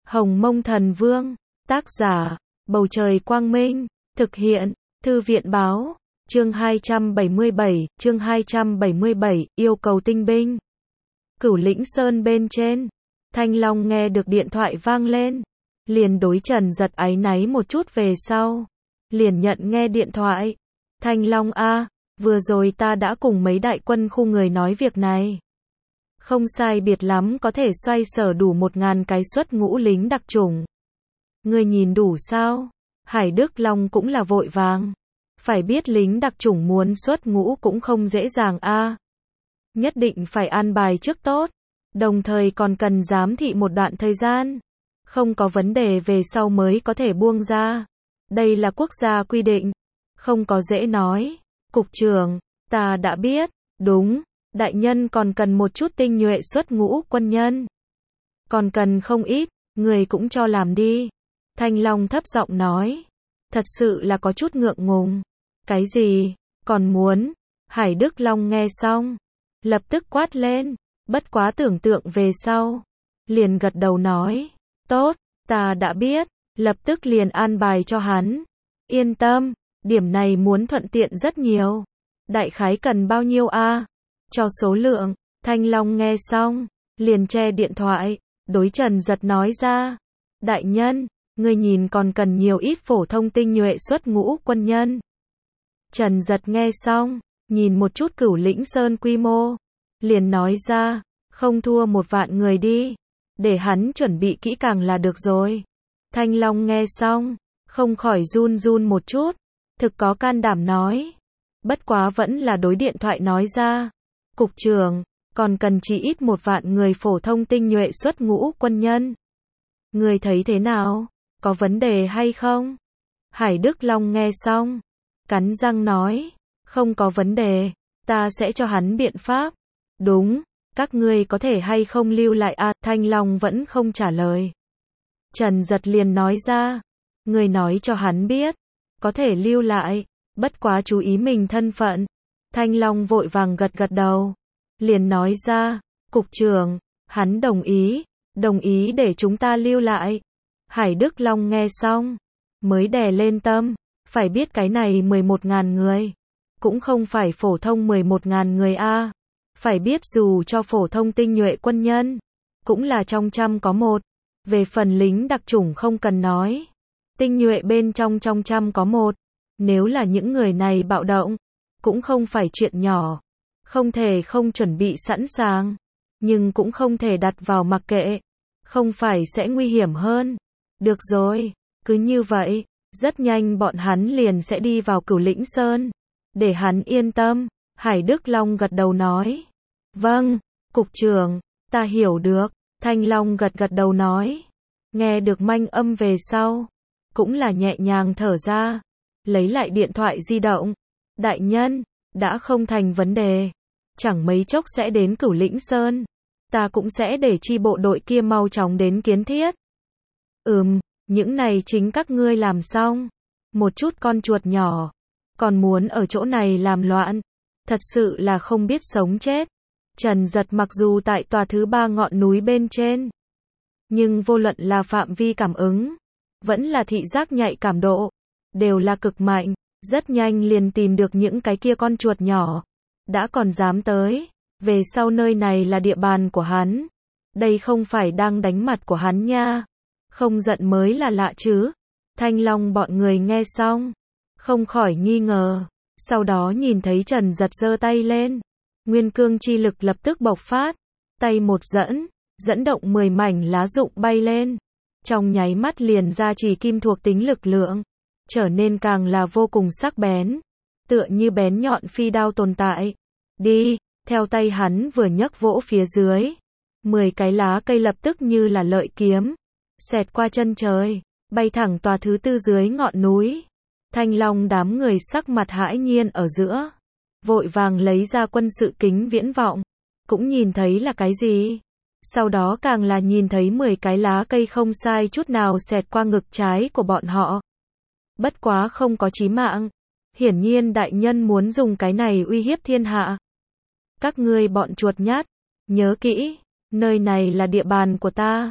Hồng Mông Thần Vương, tác giả, Bầu Trời Quang Minh, thực hiện, Thư viện Báo, chương 277, yêu cầu tinh binh. Cửu Lĩnh Sơn bên trên, Thanh Long nghe được điện thoại vang lên, liền đối Trần Giật áy náy một chút về sau, liền nhận nghe điện thoại. Thanh Long a, vừa rồi ta đã cùng mấy đại quân khu người nói việc này. Không sai biệt lắm có thể xoay sở đủ 1000 cái xuất ngũ lính đặc chủng. Ngươi nhìn đủ sao? Hải Đức Long cũng là vội vàng. Phải biết lính đặc chủng muốn xuất ngũ cũng không dễ dàng a. Nhất định phải an bài trước tốt, đồng thời còn cần giám thị một đoạn thời gian. Không có vấn đề về sau mới có thể buông ra. Đây là quốc gia quy định, không có dễ nói. Cục trưởng, ta đã biết, đúng, đại nhân còn cần một chút tinh nhuệ xuất ngũ quân nhân. Còn cần không ít, người cũng cho làm đi. Thanh Long thấp giọng nói, thật sự là có chút ngượng ngùng. Cái gì, còn muốn? Hải Đức Long nghe xong, lập tức quát lên, bất quá tưởng tượng về sau. Liền gật đầu nói, tốt, ta đã biết, lập tức liền an bài cho hắn. Yên tâm, điểm này muốn thuận tiện rất nhiều. Đại khái cần bao nhiêu a? Cho số lượng. Thanh Long nghe xong, liền che điện thoại, đối Trần Giật nói ra, đại nhân, ngươi nhìn còn cần nhiều ít phổ thông tinh nhuệ xuất ngũ quân nhân. Trần Giật nghe xong, nhìn một chút Cửu Lĩnh Sơn quy mô, liền nói ra, không thua 1 vạn người đi, để hắn chuẩn bị kỹ càng là được rồi. Thanh Long nghe xong, không khỏi run run một chút, thực có can đảm nói, bất quá vẫn là đối điện thoại nói ra, cục trưởng, còn cần chỉ ít 1 vạn người phổ thông tinh nhuệ xuất ngũ quân nhân. Người thấy thế nào? Có vấn đề hay không? Hải Đức Long nghe xong, cắn răng nói, không có vấn đề, ta sẽ cho hắn biện pháp. Đúng, các ngươi có thể hay không lưu lại à? Thanh Long vẫn không trả lời. Trần Giật liền nói ra, người nói cho hắn biết, có thể lưu lại, bất quá chú ý mình thân phận. Thanh Long vội vàng gật gật đầu, liền nói ra, cục trưởng, hắn đồng ý để chúng ta lưu lại. Hải Đức Long nghe xong, mới đè lên tâm, phải biết cái này 11.000 người, cũng không phải phổ thông 11.000 người a. Phải biết dù cho phổ thông tinh nhuệ quân nhân, cũng là trong trăm có một. Về phần lính đặc chủng không cần nói, tinh nhuệ bên trong trăm có một. Nếu là những người này bạo động, cũng không phải chuyện nhỏ. Không thể không chuẩn bị sẵn sàng, nhưng cũng không thể đặt vào mặc kệ, không phải sẽ nguy hiểm hơn. Được rồi, cứ như vậy, rất nhanh bọn hắn liền sẽ đi vào Cửu Lĩnh Sơn. Để hắn yên tâm, Hải Đức Long gật đầu nói. Vâng, cục trưởng, ta hiểu được. Thanh Long gật đầu nói. Nghe được manh âm về sau, cũng là nhẹ nhàng thở ra, lấy lại điện thoại di động. Đại nhân, đã không thành vấn đề, chẳng mấy chốc sẽ đến Cửu Lĩnh Sơn. Ta cũng sẽ để chi bộ đội kia mau chóng đến kiến thiết. Những này chính các ngươi làm xong. Một chút con chuột nhỏ, còn muốn ở chỗ này làm loạn, thật sự là không biết sống chết. Trần Giật mặc dù tại tòa thứ 3 ngọn núi bên trên, nhưng vô luận là phạm vi cảm ứng, vẫn là thị giác nhạy cảm độ, đều là cực mạnh, rất nhanh liền tìm được những cái kia con chuột nhỏ, đã còn dám tới, về sau nơi này là địa bàn của hắn, đây không phải đang đánh mặt của hắn nha, không giận mới là lạ chứ. Thanh Long bọn người nghe xong, không khỏi nghi ngờ, sau đó nhìn thấy Trần Giật giơ tay lên, nguyên cương chi lực lập tức bộc phát, tay một dẫn động 10 mảnh lá rụng bay lên, trong nháy mắt liền ra chỉ kim thuộc tính lực lượng, trở nên càng là vô cùng sắc bén, tựa như bén nhọn phi đao tồn tại. Đi, theo tay hắn vừa nhấc vỗ phía dưới, 10 cái lá cây lập tức như là lợi kiếm, xẹt qua chân trời, bay thẳng tòa thứ 4 dưới ngọn núi. Thanh Long đám người sắc mặt hãi nhiên ở giữa, vội vàng lấy ra quân sự kính viễn vọng, cũng nhìn thấy là cái gì. Sau đó càng là nhìn thấy 10 cái lá cây không sai chút nào xẹt qua ngực trái của bọn họ. Bất quá không có chí mạng, hiển nhiên đại nhân muốn dùng cái này uy hiếp thiên hạ. Các ngươi bọn chuột nhát, nhớ kỹ, nơi này là địa bàn của ta,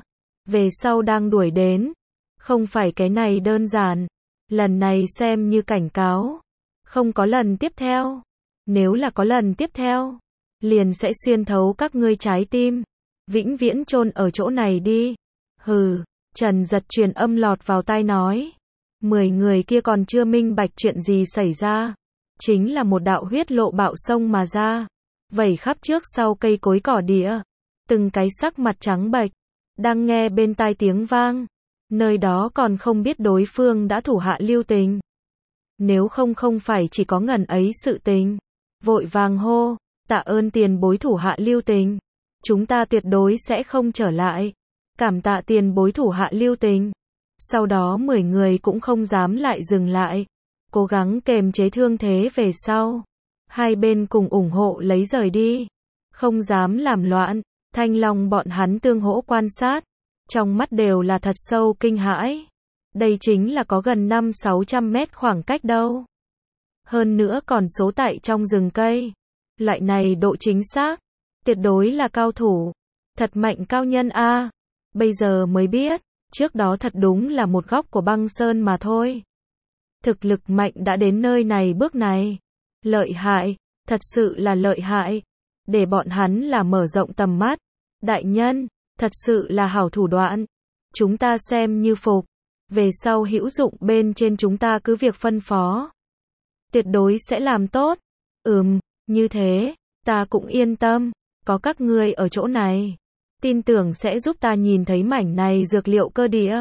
về sau đang đuổi đến. Không phải cái này đơn giản. Lần này xem như cảnh cáo. Không có lần tiếp theo. Nếu là có lần tiếp theo, liền sẽ xuyên thấu các ngươi trái tim. Vĩnh viễn chôn ở chỗ này đi. Hừ, Trần Giật truyền âm lọt vào tai nói. 10 người kia còn chưa minh bạch chuyện gì xảy ra. Chính là một đạo huyết lộ bạo sông mà ra. Vẩy khắp trước sau cây cối cỏ địa. Từng cái sắc mặt trắng bệch. Đang nghe bên tai tiếng vang. Nơi đó còn không biết đối phương đã thủ hạ lưu tình. Nếu không phải chỉ có ngần ấy sự tình. Vội vàng hô, tạ ơn tiền bối thủ hạ lưu tình. Chúng ta tuyệt đối sẽ không trở lại. Cảm tạ tiền bối thủ hạ lưu tình. Sau đó 10 người cũng không dám lại dừng lại. Cố gắng kềm chế thương thế về sau. Hai bên cùng ủng hộ lấy rời đi. Không dám làm loạn. Thanh Long bọn hắn tương hỗ quan sát. Trong mắt đều là thật sâu kinh hãi. Đây chính là có gần 500-600 mét khoảng cách đâu. Hơn nữa còn số tại trong rừng cây. Loại này độ chính xác. Tuyệt đối là cao thủ. Thật mạnh cao nhân a. Bây giờ mới biết. Trước đó thật đúng là một góc của băng sơn mà thôi. Thực lực mạnh đã đến nơi này bước này. Lợi hại. Thật sự là lợi hại. Để bọn hắn là mở rộng tầm mắt. Đại nhân. Thật sự là hảo thủ đoạn. Chúng ta xem như phục. Về sau hữu dụng bên trên chúng ta cứ việc phân phó. Tuyệt đối sẽ làm tốt. Như thế, ta cũng yên tâm. Có các ngươi ở chỗ này. Tin tưởng sẽ giúp ta nhìn thấy mảnh này dược liệu cơ địa.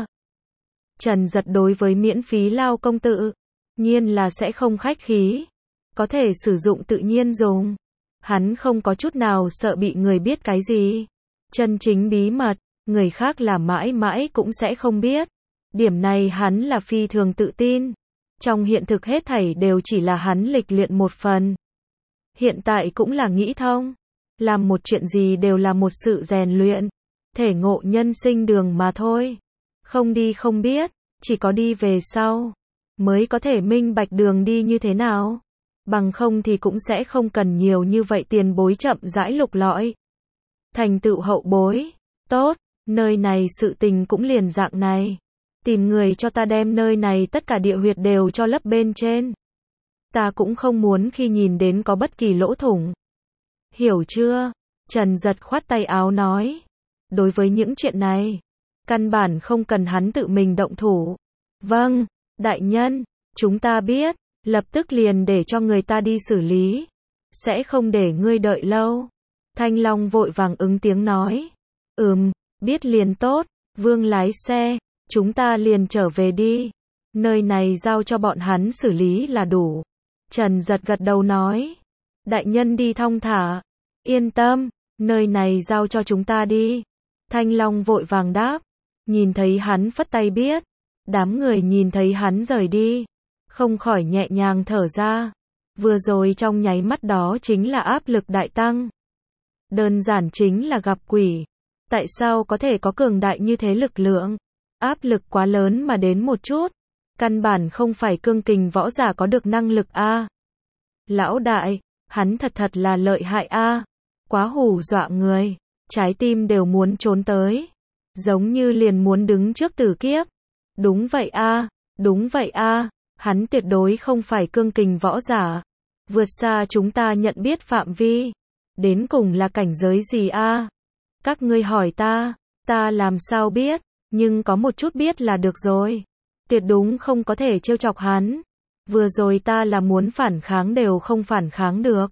Trần Giật đối với miễn phí lao công tự nhiên là sẽ không khách khí. Có thể sử dụng tự nhiên dùng. Hắn không có chút nào sợ bị người biết cái gì. Chân chính bí mật, người khác là mãi mãi cũng sẽ không biết. Điểm này hắn là phi thường tự tin. Trong hiện thực hết thảy đều chỉ là hắn lịch luyện một phần. Hiện tại cũng là nghĩ thông. Làm một chuyện gì đều là một sự rèn luyện. Thể ngộ nhân sinh đường mà thôi. Không đi không biết, chỉ có đi về sau. Mới có thể minh bạch đường đi như thế nào. Bằng không thì cũng sẽ không cần nhiều như vậy tiền bối chậm rãi lục lọi. Thành tựu hậu bối. Tốt, nơi này sự tình cũng liền dạng này. Tìm người cho ta đem nơi này tất cả địa huyệt đều cho lấp bên trên. Ta cũng không muốn khi nhìn đến có bất kỳ lỗ thủng. Hiểu chưa? Trần Giật khoát tay áo nói. Đối với những chuyện này, căn bản không cần hắn tự mình động thủ. Vâng, đại nhân, chúng ta biết, lập tức liền để cho người ta đi xử lý. Sẽ không để ngươi đợi lâu. Thanh Long vội vàng ứng tiếng nói. Biết liền tốt, Vương lái xe, chúng ta liền trở về đi. Nơi này giao cho bọn hắn xử lý là đủ. Trần Giật gật đầu nói. Đại nhân đi thong thả. Yên tâm, nơi này giao cho chúng ta đi. Thanh Long vội vàng đáp. Nhìn thấy hắn phất tay biết. Đám người nhìn thấy hắn rời đi. Không khỏi nhẹ nhàng thở ra. Vừa rồi trong nháy mắt đó chính là áp lực đại tăng. Đơn giản chính là gặp quỷ. Tại sao có thể có cường đại như thế lực lượng? Áp lực quá lớn mà đến một chút. Căn bản không phải cương kình võ giả có được năng lực a. Lão đại, hắn thật là lợi hại a. Quá hù dọa người. Trái tim đều muốn trốn tới. Giống như liền muốn đứng trước tử kiếp. Đúng vậy a, đúng vậy a. Hắn tuyệt đối không phải cương kình võ giả. Vượt xa chúng ta nhận biết phạm vi. Đến cùng là cảnh giới gì a? Các ngươi hỏi ta làm sao biết, nhưng có một chút biết là được rồi. Tuyệt đúng không có thể trêu chọc hắn. Vừa rồi ta là muốn phản kháng đều không phản kháng được.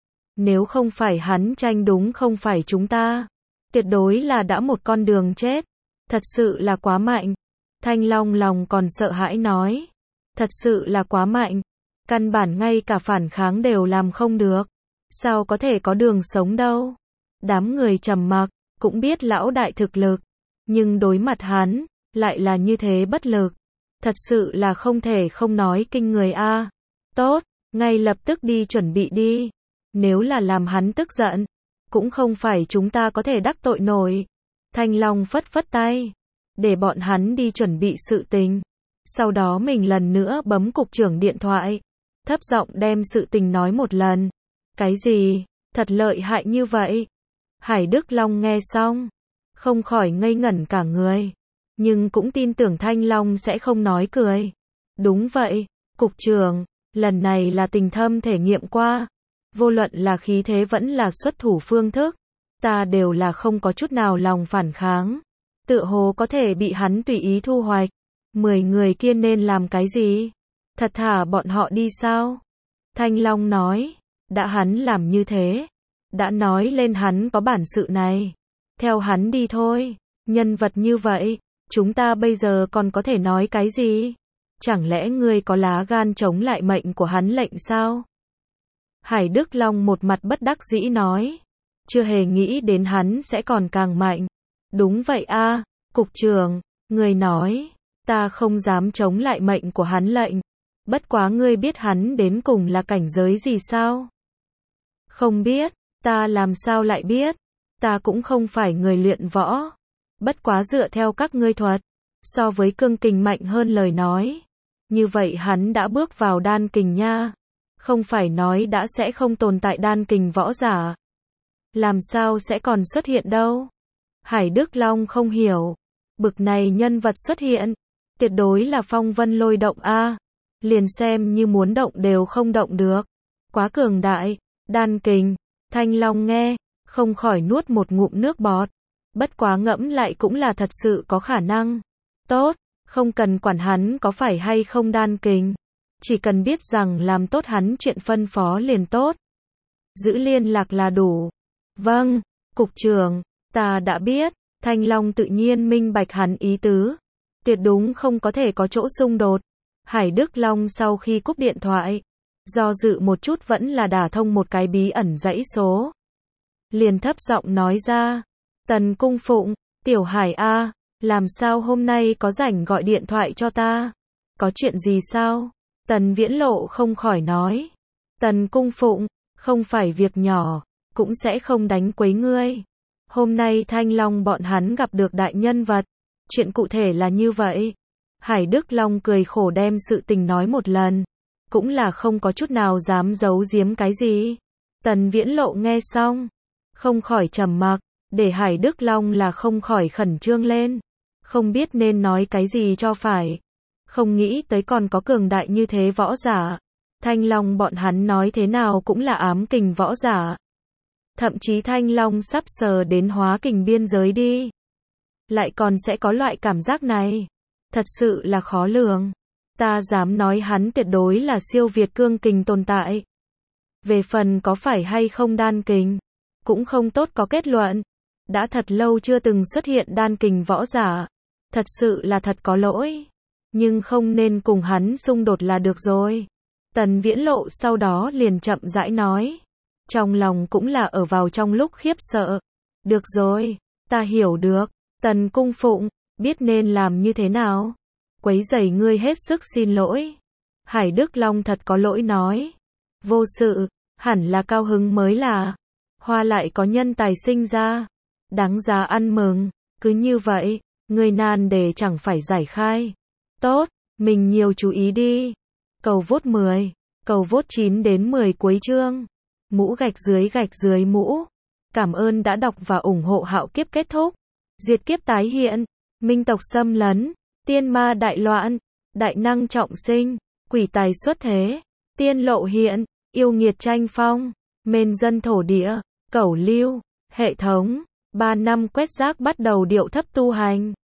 Nếu không phải hắn tranh đúng không phải chúng ta. Tuyệt đối là đã một con đường chết. Thật sự là quá mạnh. Thanh Long lòng còn sợ hãi nói. Thật sự là quá mạnh. Căn bản ngay cả phản kháng đều làm không được. Sao có thể có đường sống đâu. Đám người trầm mặc, cũng biết lão đại thực lực. Nhưng đối mặt hắn, lại là như thế bất lực. Thật sự là không thể không nói kinh người a. Tốt, ngay lập tức đi chuẩn bị đi. Nếu là làm hắn tức giận, cũng không phải chúng ta có thể đắc tội nổi. Thanh Long phất phất tay, để bọn hắn đi chuẩn bị sự tình. Sau đó mình lần nữa bấm cục trưởng điện thoại, thấp giọng đem sự tình nói một lần. Cái gì? Thật lợi hại như vậy? Hải Đức Long nghe xong, không khỏi ngây ngẩn cả người. Nhưng cũng tin tưởng Thanh Long sẽ không nói cười. Đúng vậy, cục trưởng, lần này là tình thâm thể nghiệm qua. Vô luận là khí thế vẫn là xuất thủ phương thức, ta đều là không có chút nào lòng phản kháng. Tựa hồ có thể bị hắn tùy ý thu hoạch. 10 người kia nên làm cái gì? Thật thả bọn họ đi sao? Thanh Long nói, đã hắn làm như thế, đã nói lên hắn có bản sự này. Theo hắn đi thôi, nhân vật như vậy, chúng ta bây giờ còn có thể nói cái gì? Chẳng lẽ ngươi có lá gan chống lại mệnh của hắn lệnh sao? Hải Đức Long một mặt bất đắc dĩ nói, chưa hề nghĩ đến hắn sẽ còn càng mạnh. Đúng vậy a, cục trưởng, người nói, ta không dám chống lại mệnh của hắn lệnh. Bất quá ngươi biết hắn đến cùng là cảnh giới gì sao? Không biết, ta làm sao lại biết? Ta cũng không phải người luyện võ. Bất quá dựa theo các ngươi thuật, so với cương kình mạnh hơn lời nói. Như vậy hắn đã bước vào đan kình nha. Không phải nói đã sẽ không tồn tại đan kình võ giả. Làm sao sẽ còn xuất hiện đâu? Hải Đức Long không hiểu. Bực này nhân vật xuất hiện, tuyệt đối là phong vân lôi động a. Liền xem như muốn động đều không động được. Quá cường đại, đan kình. Thanh Long nghe, không khỏi nuốt một ngụm nước bọt. Bất quá ngẫm lại cũng là thật sự có khả năng. Tốt, không cần quản hắn có phải hay không đan kình. Chỉ cần biết rằng làm tốt hắn chuyện phân phó liền tốt. Giữ liên lạc là đủ. Vâng, cục trưởng, ta đã biết. Thanh Long tự nhiên minh bạch hắn ý tứ. Tuyệt đúng không có thể có chỗ xung đột. Hải Đức Long sau khi cúp điện thoại, do dự một chút vẫn là đả thông một cái bí ẩn dãy số. Liền thấp giọng nói ra, Tần Cung Phụng, Tiểu Hải a, làm sao hôm nay có rảnh gọi điện thoại cho ta? Có chuyện gì sao? Tần Viễn Lộ không khỏi nói, Tần Cung Phụng, không phải việc nhỏ, cũng sẽ không đánh quấy ngươi. Hôm nay Thanh Long bọn hắn gặp được đại nhân vật, chuyện cụ thể là như vậy. Hải Đức Long cười khổ đem sự tình nói một lần, cũng là không có chút nào dám giấu giếm cái gì. Tần Viễn Lộ nghe xong, không khỏi trầm mặc, để Hải Đức Long là không khỏi khẩn trương lên, không biết nên nói cái gì cho phải. Không nghĩ tới còn có cường đại như thế võ giả. Thanh Long bọn hắn nói thế nào cũng là ám kình võ giả. Thậm chí Thanh Long sắp sờ đến hóa kình biên giới đi. Lại còn sẽ có loại cảm giác này. Thật sự là khó lường. Ta dám nói hắn tuyệt đối là siêu việt cương kình tồn tại. Về phần có phải hay không đan kình, cũng không tốt có kết luận. Đã thật lâu chưa từng xuất hiện đan kình võ giả. Thật sự là thật có lỗi. Nhưng không nên cùng hắn xung đột là được rồi. Tần Viễn Lộ sau đó liền chậm rãi nói. Trong lòng cũng là ở vào trong lúc khiếp sợ. Được rồi, ta hiểu được. Tần Cung Phụng, biết nên làm như thế nào? Quấy rầy ngươi hết sức xin lỗi. Hải Đức Long thật có lỗi nói. Vô sự, hẳn là cao hứng mới là. Hoa lại có nhân tài sinh ra. Đáng giá ăn mừng. Cứ như vậy, người nan đề chẳng phải giải khai. Tốt, mình nhiều chú ý đi. Cầu vote 10, cầu vote 9 đến 10 cuối chương. Mũ gạch dưới mũ. Cảm ơn đã đọc và ủng hộ Hạo Kiếp kết thúc. Diệt kiếp tái hiện, minh tộc xâm lấn, tiên ma đại loạn, đại năng trọng sinh, quỷ tài xuất thế, tiên lộ hiện, yêu nghiệt tranh phong, mên dân thổ địa, cẩu lưu, hệ thống, 3 năm quét rác bắt đầu điệu thấp tu hành.